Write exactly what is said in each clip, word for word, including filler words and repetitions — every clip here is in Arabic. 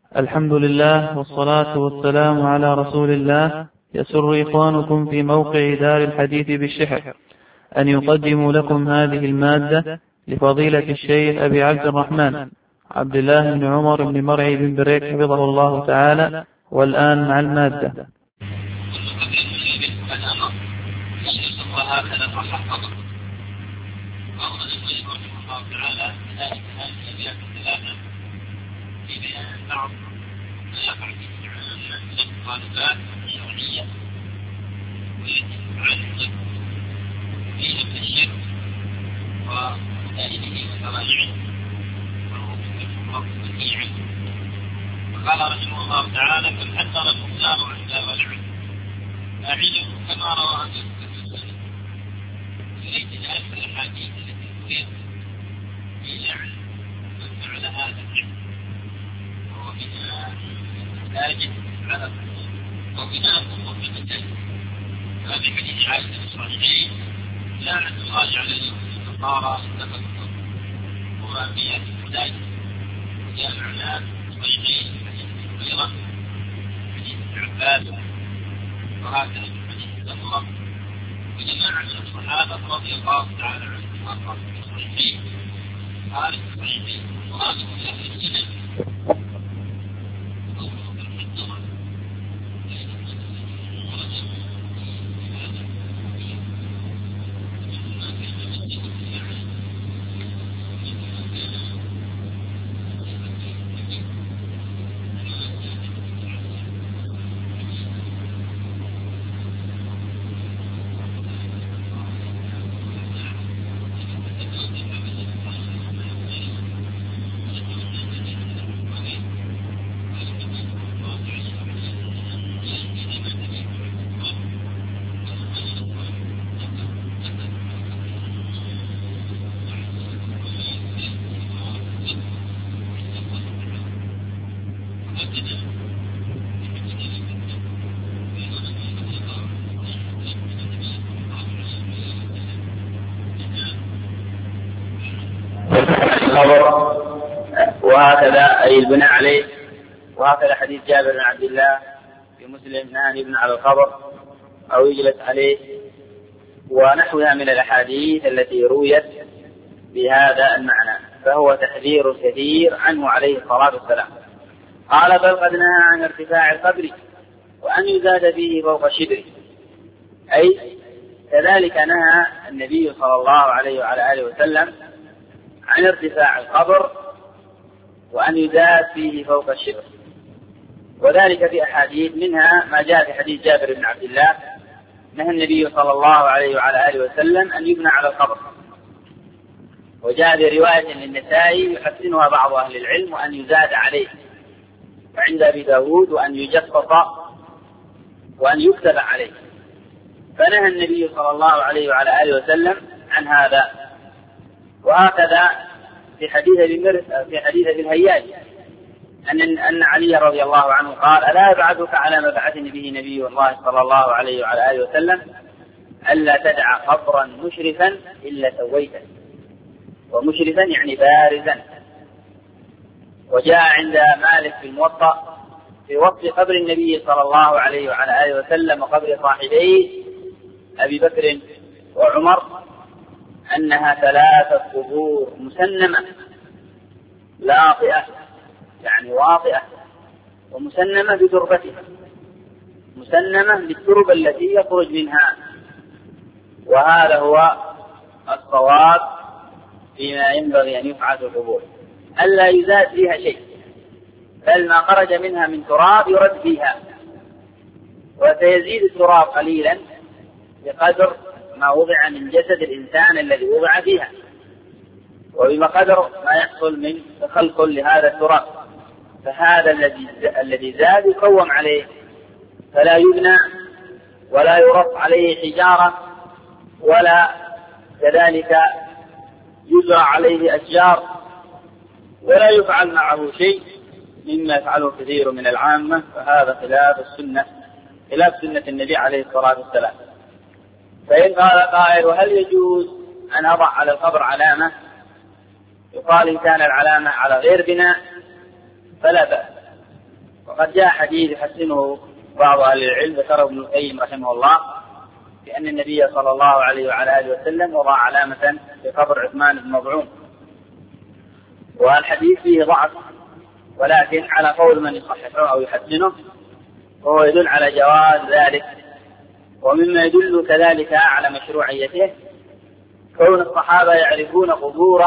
الحمد لله والصلاة والسلام على رسول الله. يسر إخوانكم في موقع دار الحديث بالشحر أن يقدموا لكم هذه المادة لفضيلة الشيخ أبي عبد الرحمن عبد الله بن عمر بن مرعي بن بريك حفظه الله تعالى. والآن مع المادة. بعض ما يقع في الطالبات الشرعية والتي تعرض فيها من الشرك ودليله وشرائعه والرب بديعا. وقال رحمه الله تعالى: كم حذر الكفار عند والعلم أعلم كما روى أن يستفيد إليك ذلك الأحاديث التي تريد في لعن من فعل هذا العلم لاجد على وبناء وبناء هذه حديث عائشة الصحيحين: لا عن الله على النصارى اتخذوا وأنبياء الهداية وجامعنا صحيحين حديث هريرة حديث ابن عباس وهكذا حديث سمرة وجماعة من الصحابة رضي الله تعالى عنهم وأرضاهم في الصحيحين هذه الصحيحين وهذه أهل السنة. وهكذا أي البناء عليه. وهكذا حديث جابر بن عبد الله في مسلم: نهى يبنى على القبر أو يجلس عليه، ونحوها من الأحاديث التي رويت بهذا المعنى، فهو تحذير كثير عنه عليه الصلاة والسلام. قال: بل قد نهى عن ارتفاع القبر وأن يزاد فيه فوق شبره، أي كذلك نهى النبي صلى الله عليه وعلى آله وسلم عن ارتفاع القبر وأن يزاد فيه فوق الشبر، وذلك في أحاديث، منها ما جاء في حديث جابر بن عبد الله: نهى النبي صلى الله عليه وعلى آله وسلم أن يبنى على القبر. وجاء برواية للنسائي يحسنها بعض أهل العلم: وأن يزاد عليه. وعند أبي داود: وأن يجفط وأن يكتب عليه. فنهى النبي صلى الله عليه وعلى آله وسلم عن هذا. وهكذا في حديث في حديث ابن الهياج أن أن علي رضي الله عنه قال: ألا أبعثك على ما بعثني به نبي الله صلى الله عليه وعلى آله وسلم: ألا تدع قبرا مشرفا إلا سويته. ومشرفا يعني بارزا. وجاء عند مالك في الموطأ في وصف قبر النبي صلى الله عليه وعلى آله وسلم وقبر صاحبيه أبي بكر وعمر أنها ثلاثة قبور مسنمة لاطئة، يعني واطئة، ومسنمة بتربتها، مسنمة بالتربة التي يخرج منها. وهذا هو الصواب فيما ينبغي أن يفعل في القبور، ألا يزاد فيها شيء، بل ما خرج منها من تراب يرد فيها، وسيزيد التراب قليلا بقدر ما وضع من جسد الإنسان الذي وضع فيها، وبقدر ما يحصل من تخلخل لهذا التراب. فهذا الذي الذي زاد يقوم عليه، فلا يبنى ولا يرص عليه حجارة، ولا كذلك يزرع عليه أشجار، ولا يفعل معه شيء مما يفعله كثير من العامة. فهذا خلاف السنة، خلاف سنة النبي عليه الصلاة والسلام. فإن قال قائل: وهل يجوز أن أضع على القبر علامة؟ يقال: إن كان العلامة على غير بناء فلا بأس، وقد جاء حديث يحسنه بعض أهل العلم ذكره ابن القيم رحمه الله بأن النبي صلى الله عليه وعلى آله وسلم وضع علامة في قبر عثمان بن مظعون، والحديث فيه ضعف، ولكن على قول من يصححه أو يحسنه وهو يدل على جواز ذلك. ومما يدل كذلك على مشروعيته كون الصحابة يعرفون قبور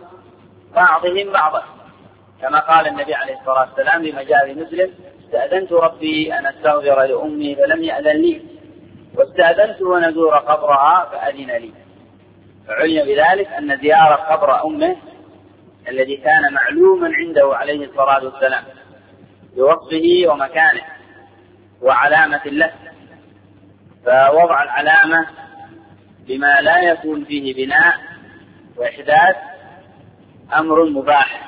بعضهم بعضا، كما قال النبي عليه الصلاة والسلام لما جاء في مسلم: استأذنت ربي أن أستغفر لأمي فلم يأذن لي، واستأذنته أن أزور قبرها فأذن لي. فعلم بذلك أن زيارة قبر أمه الذي كان معلوما عنده عليه الصلاة والسلام بوصفه ومكانه وعلامة له، فوضع العلامة بما لا يكون فيه بناء وإحداث أمر مباح.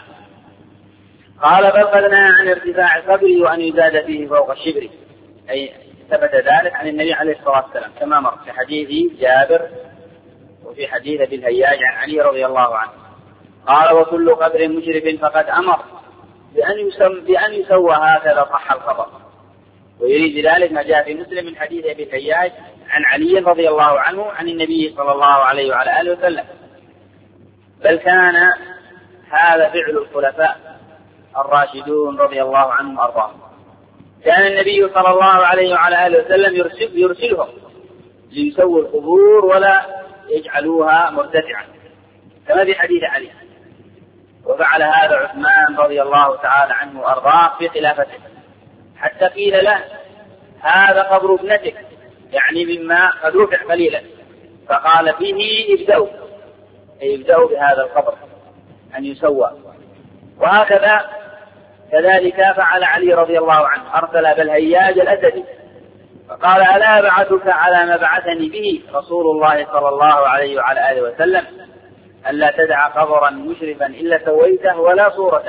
قال: بل قد نهى عن ارتفاع القبر وأن يزاد فيه فوق الشبر، أي ثبت ذلك عن النبي عليه الصلاة والسلام كما مر في حديث جابر وفي حديث ابي الهياج عن علي رضي الله عنه. قال: وكل قبر مشرف فقد أمر بأن يسم بأن يسوى هكذا صح الخبر. ويريد ذلك ما جاء في مسلم من حديث ابي الهياج عن علي رضي الله عنه عن النبي صلى الله عليه وعلى آله وسلم. بل كان هذا فعل الخلفاء الراشدون رضي الله عنهم وأرضاهم. كان النبي صلى الله عليه وعلى آله وسلم يرسل يرسلهم ليسووا القبور ولا يجعلوها مرتفعة كما في حديث علي. وفعل هذا عثمان رضي الله تعالى عنه وأرضاه في خلافته، حتى قيل له: هذا قبر ابنتك، يعني مما قد رفع قليلا، فقال: فيه ابدأوا، أي ابدأوا بهذا القبر أن يسوى. وهكذا كذلك فعل علي رضي الله عنه، أرسل أبا الهياج الأسدي فقال: ألا أبعثك على ما بعثني به رسول الله صلى الله عليه وعلى آله وسلم: ألا تدع قبرا مشرفا إلا سويته ولا صورة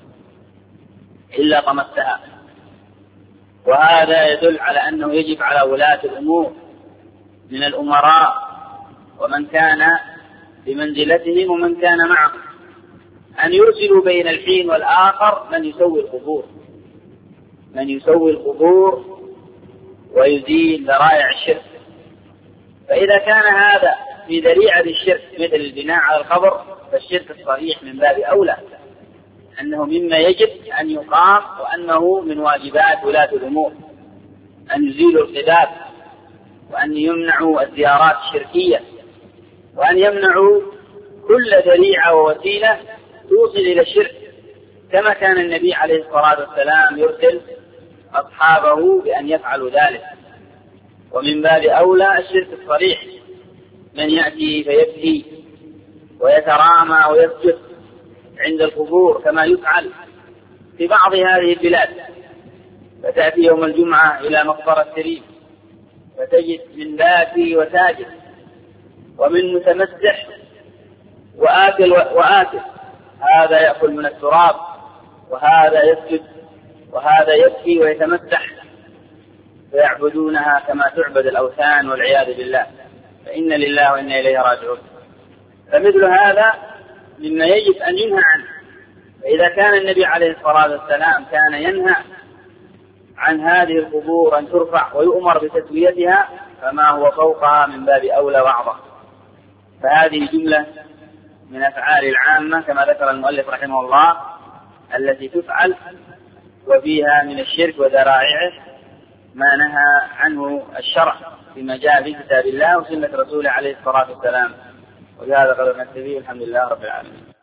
إلا طمستها. وهذا يدل على أنه يجب على ولاة الأمور من الأمراء ومن كان بمنزلتهم ومن كان معهم أن يرسلوا بين الحين والآخر من يسوي القبور من يسوي القبور ويزيل ذرائع الشرك. فإذا كان هذا في ذريعة الشرك مثل البناء على القبر فالشرك الصريح من باب أولى، أنه مما يجب أن يقام، وأنه من واجبات ولاة الأمور أن يزيلوا الخلاف، وأن يمنعوا الزيارات الشركية، وأن يمنعوا كل ذريعة ووسيلة توصل إلى الشرك، كما كان النبي عليه الصلاة والسلام يرسل أصحابه بأن يفعلوا ذلك. ومن باب أولى الشرك الصريح، من يأتي فيبكي ويترامى ويسجد عند القبور كما يفعل في بعض هذه البلاد، فتأتي يوم الجمعة إلى مقبرة الشريف فتجد من باكي وساجد ومن متمسح وآكل وآكل، هذا يأكل من التراب وهذا يسجد وهذا يبكي ويتمسح، فيعبدونها كما تعبد الأوثان والعياذ بالله، فإن لله وإنا إليه راجعون. فمثل هذا مما يجب أن ينهى عنه. فإذا كان النبي عليه الصلاة والسلام كان ينهى عن هذه القبور أن ترفع ويؤمر بتسويتها، فما هو فوقها من باب أولى وأعظم. فهذه جملة من أفعال العامة كما ذكر المؤلف رحمه الله التي تفعل وفيها من الشرك وذرائعه ما نهى عنه الشرع فيما جاء في كتاب الله وسنة رسوله عليه الصلاة والسلام. وبهذا قدر نكتفي، الحمد لله رب العالمين.